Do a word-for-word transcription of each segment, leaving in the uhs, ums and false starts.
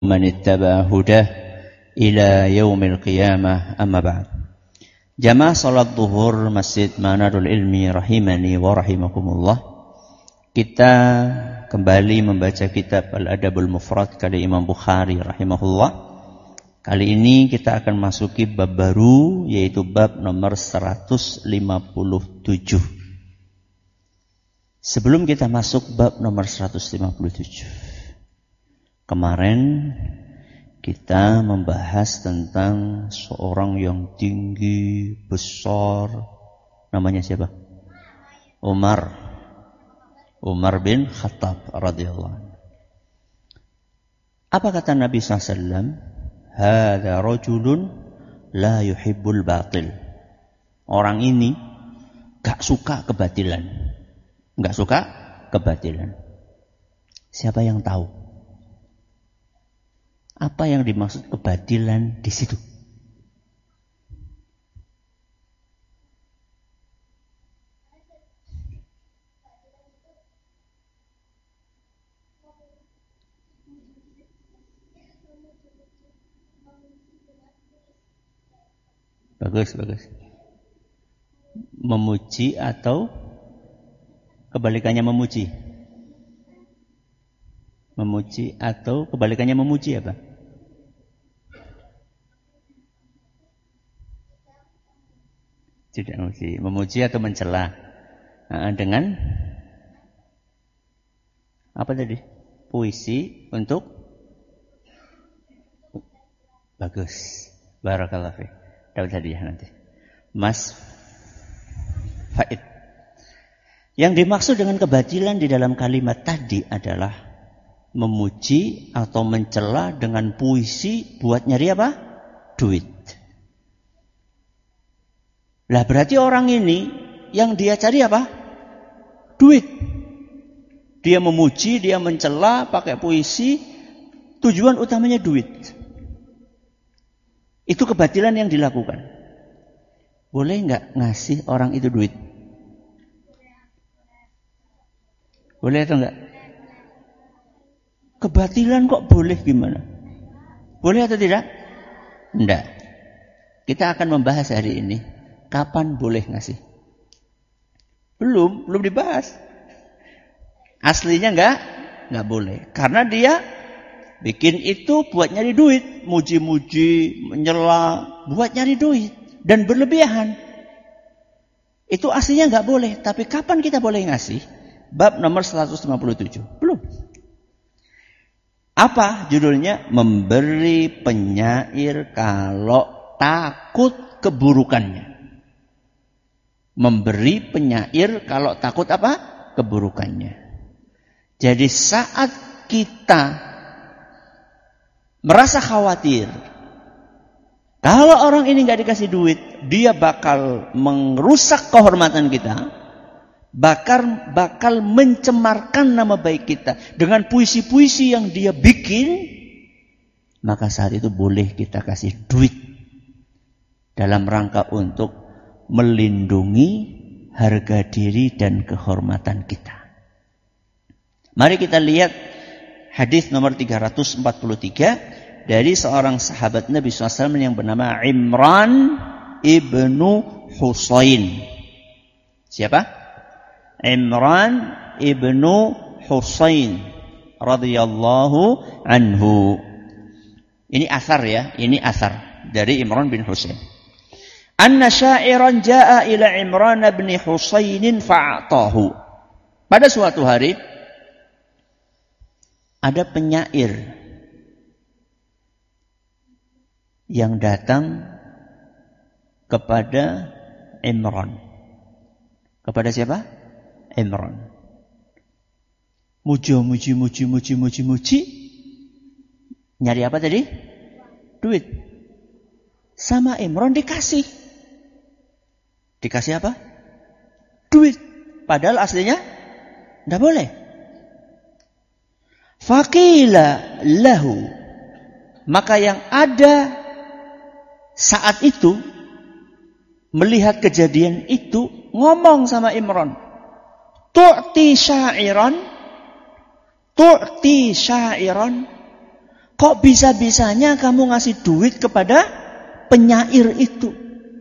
من اتبع هداه إلى يوم القيامة أما بعد. Jamaah salat zuhur Masjid Manarul Ilmi rahimani wa rahimakumullah. Kita kembali membaca kitab Al-Adabul Mufrad karya Imam Bukhari rahimahullah. Kali ini kita akan masuki bab baru, yaitu bab nomor seratus lima puluh tujuh. Sebelum kita masuk bab nomor seratus lima puluh tujuh, kemarin kita membahas tentang seorang yang tinggi, besar. Namanya siapa? Umar. Umar bin Khattab radhiyallahu anhu. Apa kata Nabi shallallahu alaihi wasallam? Hadza rajulun la yuhibbul batil. Orang ini gak suka kebatilan. Gak suka kebatilan. Siapa yang tahu apa yang dimaksud kebatilan di situ? Bagus, bagus. Memuji atau kebalikannya memuji? Memuji atau kebalikannya memuji apa? Tidak memuji. Memuji atau mencela? Nah, dengan apa tadi? Puisi untuk bagus. Barakallahu fiik. Dapat hadiah nanti. Mas Faid. Yang dimaksud dengan kebatilan di dalam kalimat tadi adalah memuji atau mencela dengan puisi buat nyari apa? Duit. Lah berarti orang ini yang dia cari apa? Duit. Dia memuji, dia mencela pakai puisi, tujuan utamanya duit. Itu kebatilan yang dilakukan. Boleh enggak ngasih orang itu duit? Boleh atau enggak? Kebatilan kok boleh gimana? Boleh atau tidak? Enggak. Kita akan membahas hari ini. Kapan boleh ngasih? Belum, belum dibahas. Aslinya enggak? Enggak boleh. Karena dia bikin itu buat nyari duit. Muji-muji, menyela, buat nyari duit. Dan berlebihan. Itu aslinya enggak boleh. Tapi kapan kita boleh ngasih? Bab nomor seratus lima puluh tujuh. Belum. Apa judulnya? Memberi penyair kalau takut keburukannya. Memberi penyair kalau takut apa? Keburukannya. Jadi saat kita merasa khawatir, kalau orang ini gak dikasih duit, dia bakal merusak kehormatan kita, bakal, bakal mencemarkan nama baik kita dengan puisi-puisi yang dia bikin, maka saat itu boleh kita kasih duit dalam rangka untuk melindungi harga diri dan kehormatan kita. Mari kita lihat hadis nomor tiga ratus empat puluh tiga dari seorang sahabat Nabi shallallahu alaihi wasallam yang bernama Imran ibnu Husain. Siapa? Imran ibnu Husain radhiyallahu anhu. Ini asar ya, ini asar dari Imran bin Husain. Anna syairan jaa ila Imran bin Husainin fa'atahu. Pada suatu hari ada penyair yang datang kepada Imran. Kepada siapa? Imran. Muji, muji, muji, muji, muji, muji. Nyari apa tadi? Duit. Sama Imran dikasih. Dikasih apa? Duit. Padahal aslinya tidak boleh. Faqila lahu. Maka yang ada saat itu melihat kejadian itu ngomong sama Imran. Tu'ti syairan. Tu'ti syairan. Kok bisa-bisanya kamu ngasih duit kepada penyair itu?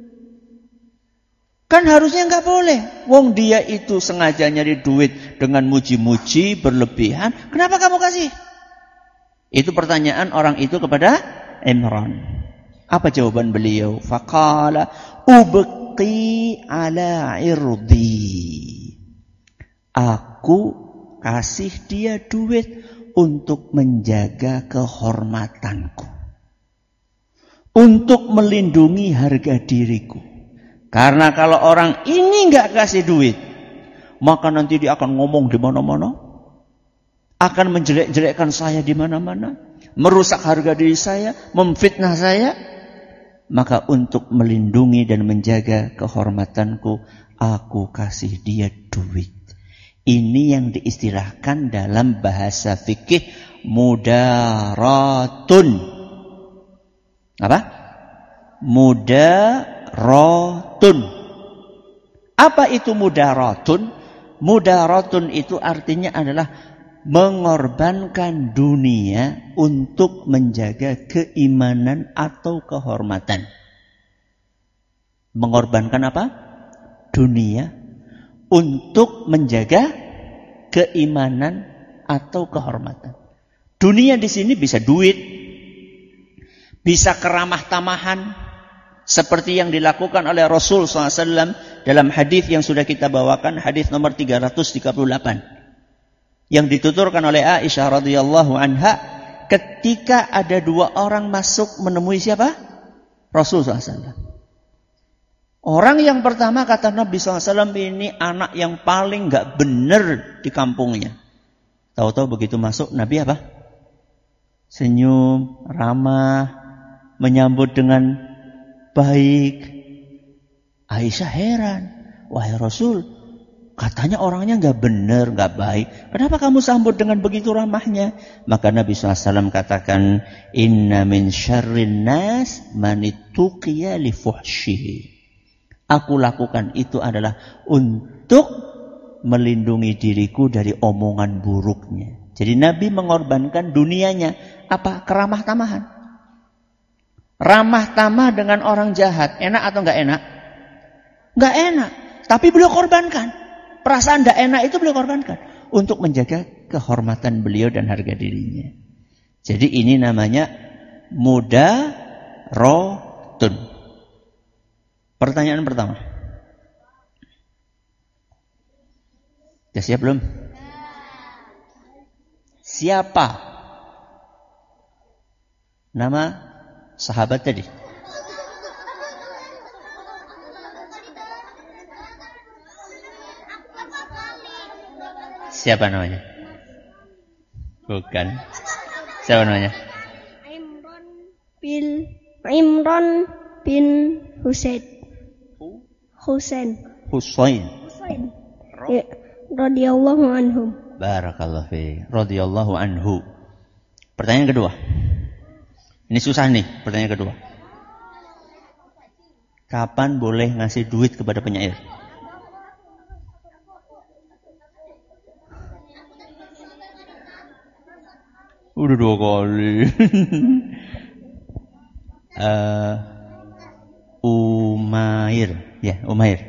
Kan harusnya nggak boleh. Wong dia itu sengaja nyari duit dengan muji-muji berlebihan. Kenapa kamu kasih? Itu pertanyaan orang itu kepada Imran. Apa jawaban beliau? Faqala ubqi ala irdi. Aku kasih dia duit untuk menjaga kehormatanku. Untuk melindungi harga diriku. Karena kalau orang ini nggak kasih duit, maka nanti dia akan ngomong di mana-mana, akan menjelek-jelekkan saya di mana-mana, merusak harga diri saya, memfitnah saya. Maka untuk melindungi dan menjaga kehormatanku, aku kasih dia duit. Ini yang diistilahkan dalam bahasa fikih mudaratun. Apa? Mudaratun. Apa itu mudaratun? Mudaratun itu artinya adalah mengorbankan dunia untuk menjaga keimanan atau kehormatan. Mengorbankan apa? Dunia untuk menjaga keimanan atau kehormatan. Dunia di sini bisa duit, bisa keramah tamahan, seperti yang dilakukan oleh Rasul shallallahu alaihi wasallam dalam hadis yang sudah kita bawakan, hadis nomor tiga ratus tiga puluh delapan, yang dituturkan oleh Aisyah radhiyallahu anha, ketika ada dua orang masuk menemui siapa? Rasul shallallahu alaihi wasallam. Orang yang pertama kata Nabi shallallahu alaihi wasallam, ini anak yang paling gak benar di kampungnya. Tahu-tahu begitu masuk, Nabi apa? Senyum, ramah, menyambut dengan baik. Aisyah heran. Wahai Rasul, katanya orangnya gak benar, gak baik. Kenapa kamu sambut dengan begitu ramahnya? Maka Nabi shallallahu alaihi wasallam katakan, Inna min syarrin nas manituqiya li fuhshihi. Aku lakukan itu adalah untuk melindungi diriku dari omongan buruknya. Jadi Nabi mengorbankan dunianya. Apa? Keramah tamahan. Ramah tamah dengan orang jahat. Enak atau enggak enak? Enggak enak. Tapi beliau korbankan. Perasaan enggak enak itu beliau korbankan. Untuk menjaga kehormatan beliau dan harga dirinya. Jadi ini namanya mudaratun. Pertanyaan pertama. Sudah siap belum? Siapa nama sahabat tadi? Siapa namanya? Bukan. Siapa namanya? Imran bin Imran bin Husain. Husain. Husain. Husain. Ya, radhiyallahu anhum. Barakallahu fi. Radhiyallahu anhu. Pertanyaan kedua. Ini susah nih, pertanyaan kedua. Kapan boleh ngasih duit kepada penyair? Udah dua kali. uh, Umair, ya Umair.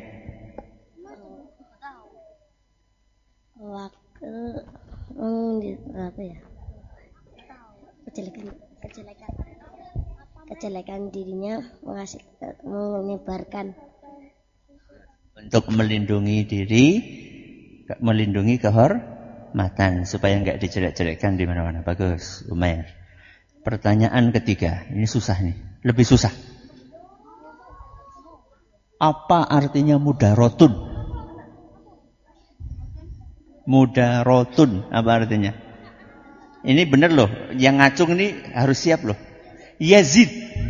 Waktu hmm, apa ya? Kejelekan, kejelekan, kejelekan dirinya mengasih, menyebarkan. Untuk melindungi diri, melindungi kehormatan supaya enggak dijelek-jelekkan di mana-mana. Bagus, Umair. Pertanyaan ketiga, ini susah nih, lebih susah. Apa artinya mudaratun? Mudaratun, apa artinya? Ini benar loh, yang ngacung ini harus siap loh. Yazid.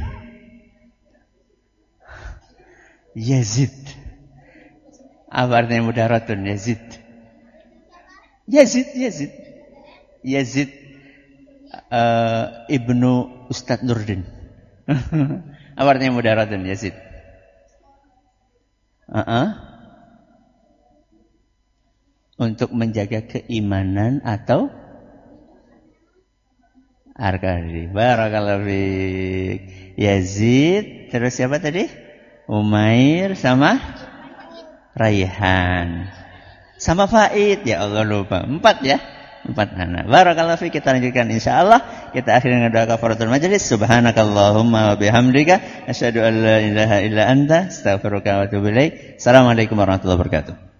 Yazid. Apa artinya mudaratun? Yazid. Yazid, Yazid. Yazid uh, Ibnu Ustadz Nurdin. Apa artinya mudaratun? Yazid. Uh-uh. Untuk menjaga keimanan atau Arkadi. Barakallahu fiik. Yazid, terus siapa tadi? Umair sama Raihan. Sama Faid. Ya Allah lupa. Empat ya. Empat anak. Barakallahu fiik. Kita lanjutkan insyaallah. Kita akhiri dengan doa kafaratul majelis. Subhanakallahumma wa bihamdika asyhadu an la ilaha illa anta astaghfiruka wa atubu ilaik. Assalamualaikum warahmatullahi wabarakatuh.